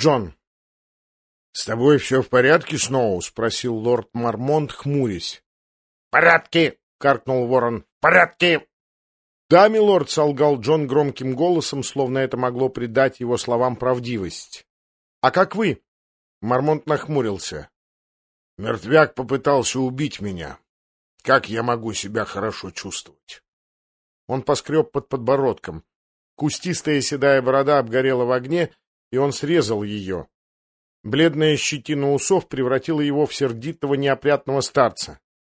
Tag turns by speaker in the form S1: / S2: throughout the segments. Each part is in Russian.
S1: Джон. — С тобой все в порядке, Сноу? — спросил лорд Мармонт, хмурясь. — В порядке! — каркнул ворон. — В порядке! — Да, милорд, — солгал Джон громким голосом, словно это могло придать его словам правдивость. — А как вы? Мармонт нахмурился. — Мертвяк попытался убить меня. Как я могу себя хорошо чувствовать? Он поскреб под подбородком. Кустистая седая борода обгорела в огне, и он срезал ее. Бледная щетина усов превратила его в сердитого неопрятного старца.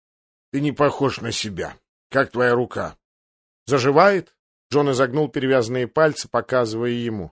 S1: — Ты не похож на себя. Как твоя рука? — Заживает? Джон изогнул перевязанные пальцы, показывая ему.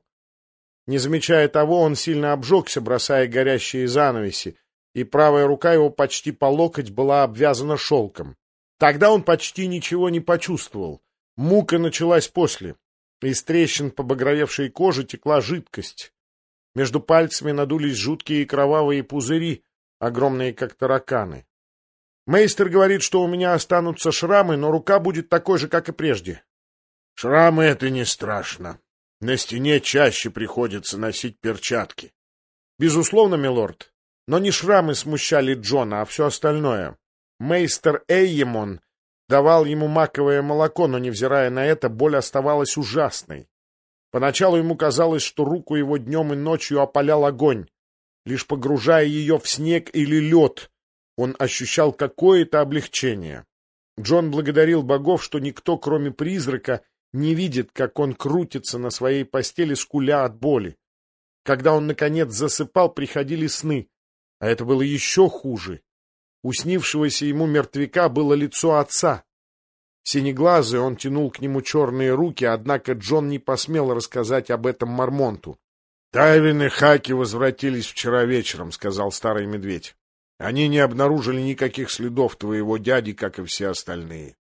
S1: Не замечая того, он сильно обжегся, бросая горящие занавеси, и правая рука его почти по локоть была обвязана шелком. Тогда он почти ничего не почувствовал. Мука началась после. Из трещин побагровевшей кожи текла жидкость. Между пальцами надулись жуткие кровавые пузыри, огромные как тараканы. Мейстер говорит, что у меня останутся шрамы, но рука будет такой же, как и прежде. Шрамы — это не страшно. На стене чаще приходится носить перчатки. Безусловно, милорд. Но не шрамы смущали Джона, а все остальное. Мейстер Эйемон давал ему маковое молоко, но, невзирая на это, боль оставалась ужасной. Поначалу ему казалось, что руку его днем и ночью опалял огонь. Лишь погружая ее в снег или лед, он ощущал какое-то облегчение. Джон благодарил богов, что никто, кроме призрака, не видит, как он крутится на своей постели, скуля от боли. Когда он, наконец, засыпал, приходили сны, а это было еще хуже. У снившегося ему мертвяка было лицо отца. Синеглазый, он тянул к нему черные руки, однако Джон не посмел рассказать об этом Мармонту. — Тайвин и Хаки возвратились вчера вечером, — сказал старый медведь. — Они не обнаружили никаких следов твоего дяди, как и все остальные.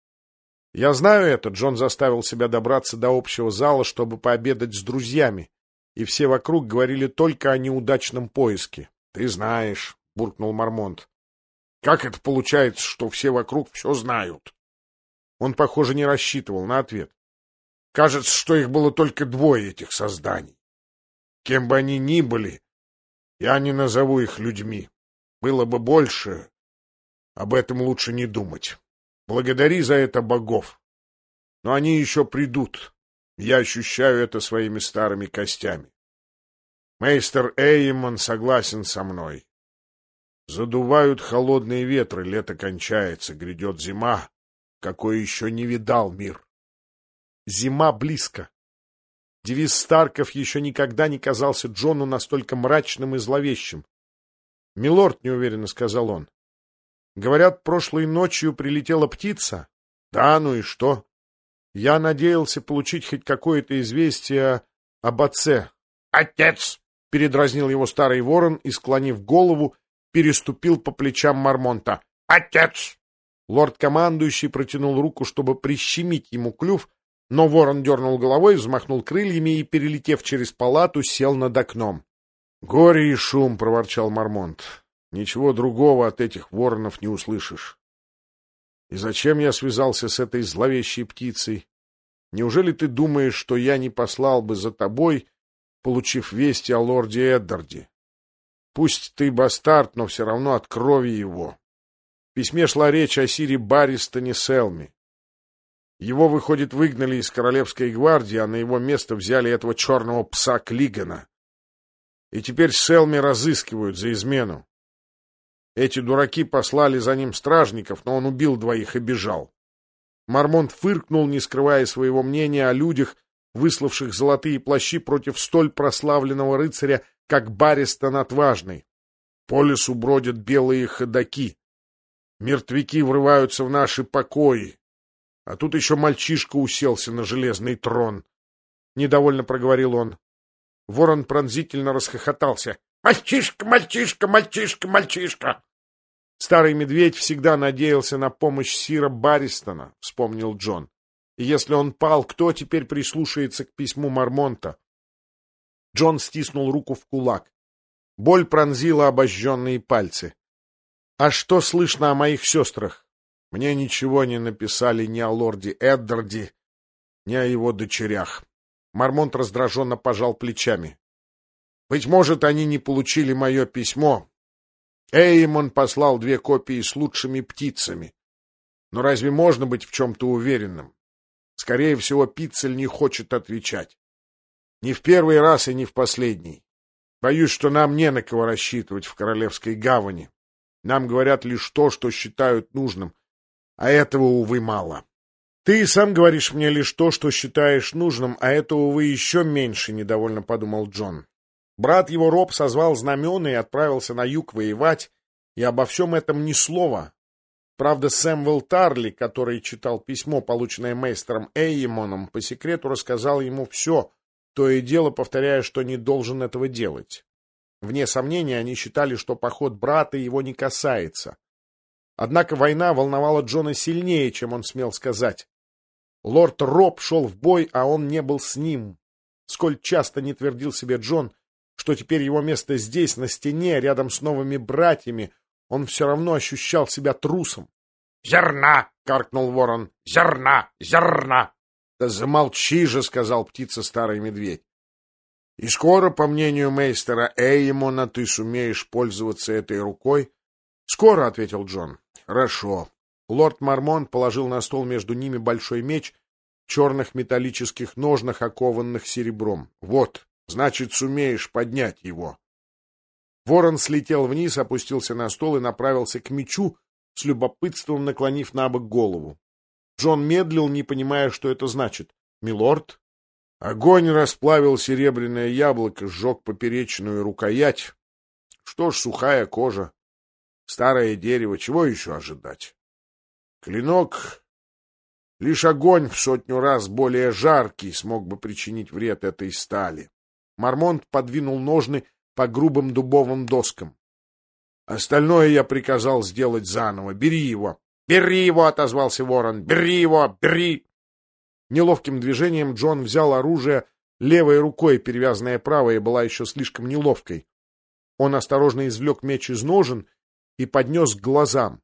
S1: — Я знаю это. Джон заставил себя добраться до общего зала, чтобы пообедать с друзьями, и все вокруг говорили только о неудачном поиске. — Ты знаешь, — буркнул Мармонт. — Как это получается, что все вокруг все знают? Он, похоже, не рассчитывал на ответ. Кажется, что их было только двое, этих созданий. Кем бы они ни были, я не назову их людьми. Было бы больше, об этом лучше не думать. Благодари за это богов. Но они еще придут. Я ощущаю это своими старыми костями. Мейстер Эймон согласен со мной. Задувают холодные ветры, лето кончается, грядет зима, какой еще не видал мир. Зима близко. Девиз Старков еще никогда не казался Джону настолько мрачным и зловещим. — Милорд, — неуверенно сказал он, — говорят, прошлой ночью прилетела птица. — Да, ну и что? Я надеялся получить хоть какое-то известие об отце. — Отец! — передразнил его старый ворон и, склонив голову, переступил по плечам Мармонта. — Отец! Лорд-командующий протянул руку, чтобы прищемить ему клюв, но ворон дернул головой, взмахнул крыльями и, перелетев через палату, сел над окном. — Горе и шум! — проворчал Мармонт. — Ничего другого от этих воронов не услышишь. И зачем я связался с этой зловещей птицей? Неужели ты думаешь, что я не послал бы за тобой, получив вести о лорде Эддарде? Пусть ты бастард, но все равно от крови его. В письме шла речь о сире Барристоне Селми. Его, выходит, выгнали из Королевской гвардии, а на его место взяли этого черного пса Клигана. И теперь Селми разыскивают за измену. Эти дураки послали за ним стражников, но он убил двоих и бежал. Мармонт фыркнул, не скрывая своего мнения о людях, выславших золотые плащи против столь прославленного рыцаря, как Барристон Отважный. По лесу бродят белые ходаки. Мертвяки врываются в наши покои. А тут еще мальчишка уселся на железный трон. Недовольно проговорил он. Ворон пронзительно расхохотался. «Мальчишка, мальчишка, мальчишка, мальчишка!» Старый медведь всегда надеялся на помощь сира Барристона, вспомнил Джон. И если он пал, кто теперь прислушается к письму Мармонта? Джон стиснул руку в кулак. Боль пронзила обожженные пальцы. «А что слышно о моих сестрах?» «Мне ничего не написали ни о лорде Эддарде, ни о его дочерях». Мармонт раздраженно пожал плечами. Быть может, они не получили мое письмо. Эймон послал 2 копии с лучшими птицами. Но разве можно быть в чем-то уверенным? Скорее всего, Пиццель не хочет отвечать. Ни в первый раз и ни в последний. Боюсь, что нам не на кого рассчитывать в Королевской гавани. Нам говорят лишь то, что считают нужным, а этого, увы, мало. Ты сам говоришь мне лишь то, что считаешь нужным, а этого, увы, еще меньше, — недовольно подумал Джон. Брат его Роб созвал знамена и отправился на юг воевать, и обо всем этом ни слова. Правда, Сэмюэл Тарли, который читал письмо, полученное мейстером Эйемоном, по секрету рассказал ему все, то и дело повторяя, что не должен этого делать. Вне сомнения, они считали, что поход брата его не касается. Однако война волновала Джона сильнее, чем он смел сказать. Лорд Роб шел в бой, а он не был с ним. Сколь часто не твердил себе Джон, что теперь его место здесь, на стене, рядом с новыми братьями, он все равно ощущал себя трусом. «Зерна!» — каркнул ворон. «Зерна! Зерна!» «Да замолчи же!» — сказал птица старый медведь. «И скоро, по мнению мейстера Эймона, ты сумеешь пользоваться этой рукой?» «Скоро!» — ответил Джон. «Хорошо». Лорд Мармонт положил на стол между ними большой меч в черных металлических ножнах, окованных серебром. «Вот, значит, сумеешь поднять его». Ворон слетел вниз, опустился на стол и направился к мечу, с любопытством наклонив набок голову. Джон медлил, не понимая, что это значит. «Милорд?» Огонь расплавил серебряное яблоко, сжег поперечную рукоять. Что ж, сухая кожа, старое дерево, чего еще ожидать? Клинок, лишь огонь в 100 раз более жаркий, смог бы причинить вред этой стали. Мармонт подвинул ножны по грубым дубовым доскам. Остальное я приказал сделать заново. Бери его. «Бери его!» — отозвался ворон. «Бери его! Бери!» Неловким движением Джон взял оружие левой рукой, перевязанная правой была еще слишком неловкой. Он осторожно извлек меч из ножен и поднес к глазам.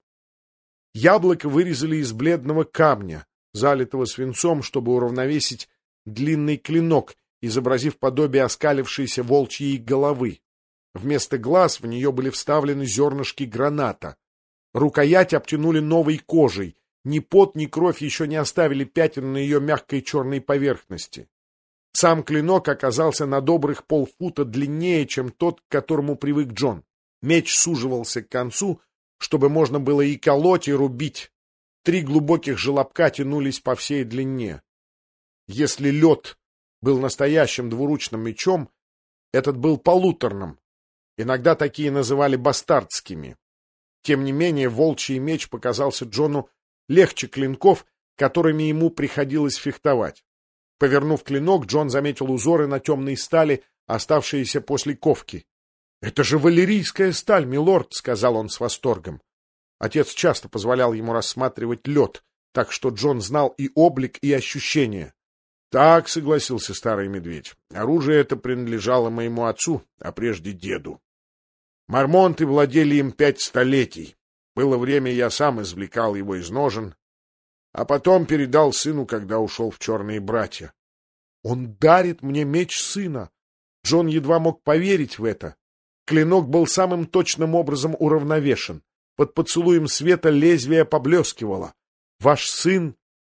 S1: Яблоко вырезали из бледного камня, залитого свинцом, чтобы уравновесить длинный клинок, изобразив подобие оскалившейся волчьей головы. Вместо глаз в нее были вставлены зернышки граната. Рукоять обтянули новой кожей. Ни пот, ни кровь еще не оставили пятен на ее мягкой черной поверхности. Сам клинок оказался на добрых полфута длиннее, чем тот, к которому привык Джон. Меч суживался к концу, чтобы можно было и колоть, и рубить. 3 глубоких желобка тянулись по всей длине. Если лед был настоящим двуручным мечом, этот был полуторным. Иногда такие называли бастардскими. Тем не менее, волчий меч показался Джону легче клинков, которыми ему приходилось фехтовать. Повернув клинок, Джон заметил узоры на темной стали, оставшиеся после ковки. — Это же валерийская сталь, милорд! — сказал он с восторгом. Отец часто позволял ему рассматривать лед, так что Джон знал и облик, и ощущения. — Так, — согласился старый медведь, — оружие это принадлежало моему отцу, а прежде деду. Мармонты владели им 5 столетий. Было время, я сам извлекал его из ножен, а потом передал сыну, когда ушел в черные братья. Он дарит мне меч сына. Джон едва мог поверить в это. Клинок был самым точным образом уравновешен. Под поцелуем света лезвие поблескивало. Ваш сын...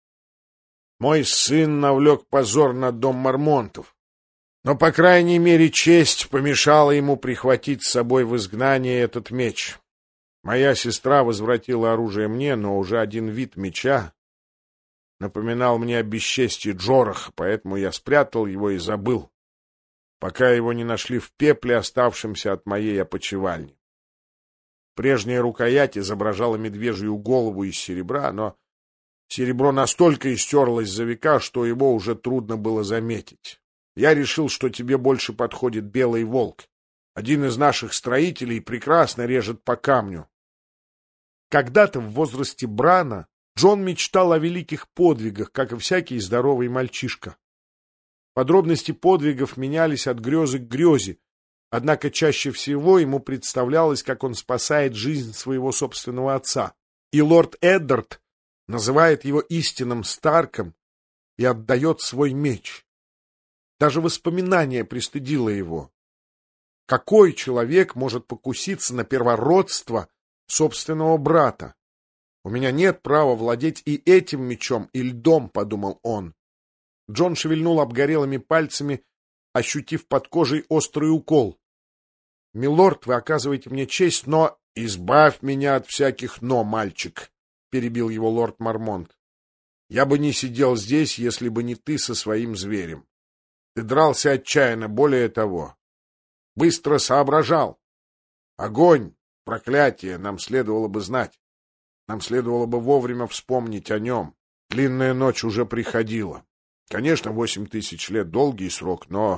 S1: Мой сын навлек позор на дом Мармонтов. Но, по крайней мере, честь помешала ему прихватить с собой в изгнание этот меч. Моя сестра возвратила оружие мне, но уже один вид меча напоминал мне о бесчестии Джораха, поэтому я спрятал его и забыл, пока его не нашли в пепле, оставшемся от моей опочивальни. Прежняя рукоять изображала медвежью голову из серебра, но серебро настолько истерлось за века, что его уже трудно было заметить. Я решил, что тебе больше подходит белый волк. Один из наших строителей прекрасно режет по камню. Когда-то в возрасте Брана Джон мечтал о великих подвигах, как и всякий здоровый мальчишка. Подробности подвигов менялись от грезы к грезе, однако чаще всего ему представлялось, как он спасает жизнь своего собственного отца. И лорд Эддард называет его истинным Старком и отдает свой меч. Даже воспоминание пристыдило его. Какой человек может покуситься на первородство собственного брата? У меня нет права владеть и этим мечом, и льдом, — подумал он. Джон шевельнул обгорелыми пальцами, ощутив под кожей острый укол. — Милорд, вы оказываете мне честь, но... — Избавь меня от всяких «но», мальчик, — перебил его лорд Мармонт. — Я бы не сидел здесь, если бы не ты со своим зверем. Ты дрался отчаянно, более того. Быстро соображал. Огонь, проклятие, нам следовало бы знать. Нам следовало бы вовремя вспомнить о нем. Длинная ночь уже приходила. Конечно, 8000 лет — долгий срок, но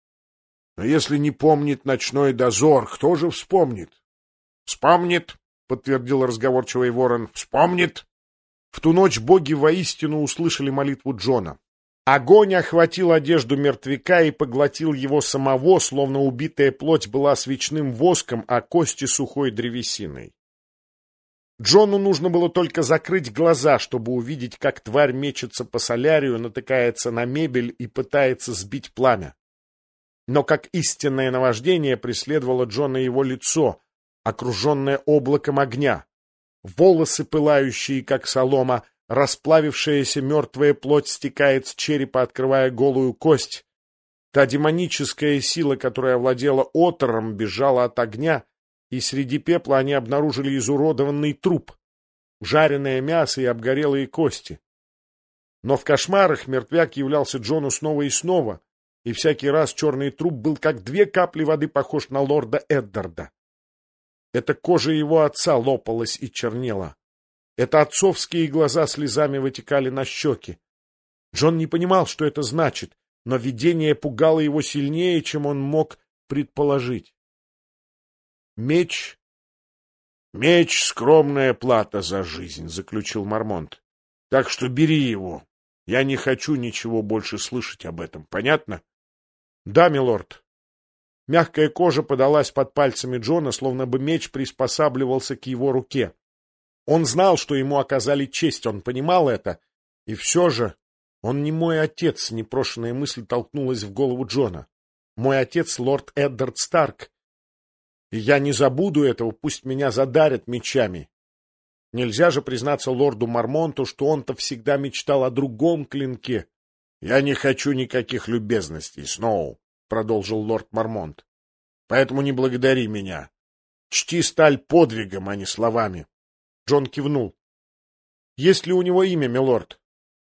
S1: если не помнит ночной дозор, кто же вспомнит? — Вспомнит, — подтвердил разговорчивый ворон, — вспомнит. В ту ночь боги воистину услышали молитву Джона. Огонь охватил одежду мертвяка и поглотил его самого, словно убитая плоть была свечным воском, а кости — сухой древесиной. Джону нужно было только закрыть глаза, чтобы увидеть, как тварь мечется по солярию, натыкается на мебель и пытается сбить пламя. Но как истинное наваждение преследовало Джона его лицо, окруженное облаком огня, волосы, пылающие, как солома, расплавившаяся мертвая плоть стекает с черепа, открывая голую кость. Та демоническая сила, которая овладела Отором, бежала от огня, и среди пепла они обнаружили изуродованный труп, жареное мясо и обгорелые кости. Но в кошмарах мертвяк являлся Джону снова и снова, и всякий раз черный труп был как 2 капли воды похож на лорда Эддарда. Это кожа его отца лопалась и чернела. Это отцовские глаза слезами вытекали на щеки. Джон не понимал, что это значит, но видение пугало его сильнее, чем он мог предположить. Меч — скромная плата за жизнь, — заключил Мармонт. — Так что бери его. Я не хочу ничего больше слышать об этом. Понятно? — Да, милорд. Мягкая кожа подалась под пальцами Джона, словно бы меч приспосабливался к его руке. Он знал, что ему оказали честь, он понимал это, и все же он не мой отец, — непрошенная мысль толкнулась в голову Джона. Мой отец — лорд Эддард Старк, и я не забуду этого, пусть меня задарят мечами. Нельзя же признаться лорду Мармонту, что он-то всегда мечтал о другом клинке. — Я не хочу никаких любезностей, Сноу, — продолжил лорд Мармонт. — Поэтому не благодари меня. Чти сталь подвигом, а не словами. Джон кивнул. — Есть ли у него имя, милорд?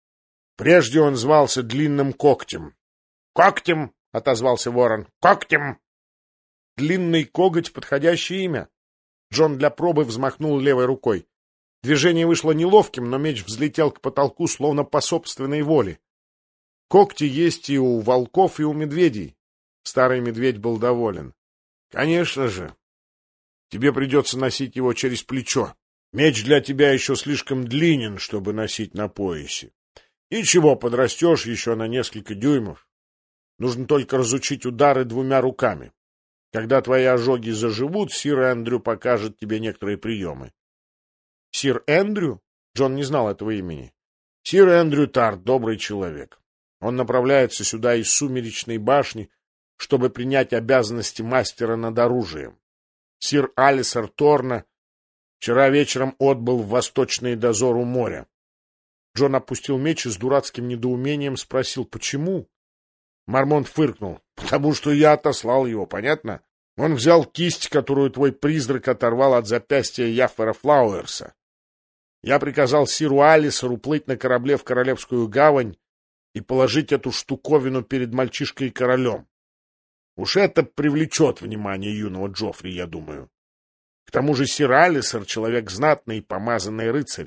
S1: — Прежде он звался Длинным Когтем. — Когтем! — отозвался ворон. — Когтем! Длинный коготь — подходящее имя. Джон для пробы взмахнул левой рукой. Движение вышло неловким, но меч взлетел к потолку, словно по собственной воле. Когти есть и у волков, и у медведей. Старый медведь был доволен. — Конечно же. Тебе придется носить его через плечо. Меч для тебя еще слишком длинен, чтобы носить на поясе. Ничего, подрастешь еще на несколько дюймов. Нужно только разучить удары 2 руками. Когда твои ожоги заживут, сир Эндрю покажет тебе некоторые приемы. — Сир Эндрю? Джон не знал этого имени. — Сир Эндрю Тарт, добрый человек. Он направляется сюда из Сумеречной башни, чтобы принять обязанности мастера над оружием. Сир Алисар Торна вчера вечером отбыл в Восточный дозор у моря. Джон опустил меч и с дурацким недоумением спросил, почему? Мармонт фыркнул. — Потому что я отослал его, понятно? Он взял кисть, которую твой призрак оторвал от запястья Яффера Флауэрса. Я приказал сиру Алисару плыть на корабле в Королевскую гавань и положить эту штуковину перед мальчишкой и королем. Уж это привлечет внимание юного Джоффри, я думаю. К тому же сир Алисар — человек знатный и помазанный рыцарь.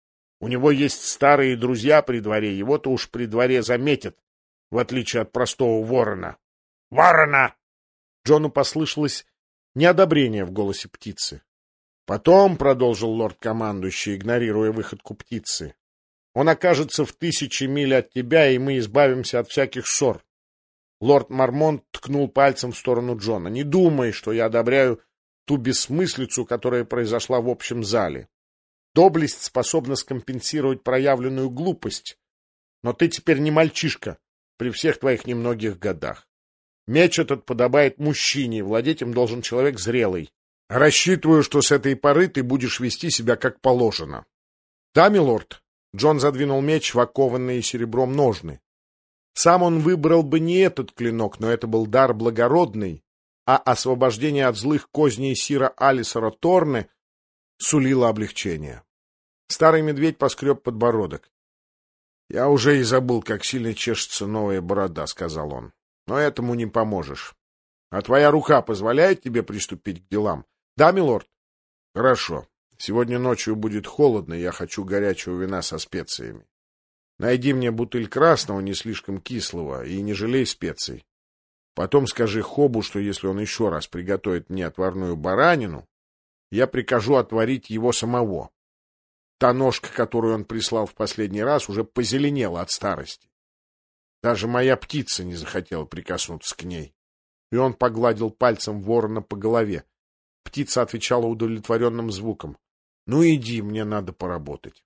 S1: У него есть старые друзья при дворе, его-то уж при дворе заметят, в отличие от простого ворона. — Ворона! Джону послышалось неодобрение в голосе птицы. — Потом, — продолжил лорд-командующий, игнорируя выходку птицы, — он окажется в 1000 миль от тебя, и мы избавимся от всяких ссор. Лорд Мармонт ткнул пальцем в сторону Джона. — Не думай, что я одобряю ту бессмыслицу, которая произошла в общем зале. Доблесть способна скомпенсировать проявленную глупость, но ты теперь не мальчишка при всех твоих немногих годах. Меч этот подобает мужчине, владеть им должен человек зрелый. Рассчитываю, что с этой поры ты будешь вести себя как положено. Да, милорд. Джон задвинул меч в окованные серебром ножны. Сам он выбрал бы не этот клинок, но это был дар благородный, а освобождение от злых козней сира Алисора Торне сулило облегчение. Старый медведь поскреб подбородок. — Я уже и забыл, как сильно чешется новая борода, — сказал он. — Но этому не поможешь. А твоя рука позволяет тебе приступить к делам? — Да, милорд. — Хорошо. Сегодня ночью будет холодно, я хочу горячего вина со специями. Найди мне бутыль красного, не слишком кислого, и не жалей специй. Потом скажи Хобу, что если он еще раз приготовит мне отварную баранину, я прикажу отварить его самого. Та ножка, которую он прислал в последний раз, уже позеленела от старости. Даже моя птица не захотела прикоснуться к ней. И он погладил пальцем ворона по голове. Птица отвечала удовлетворенным звуком. — Ну иди, мне надо поработать.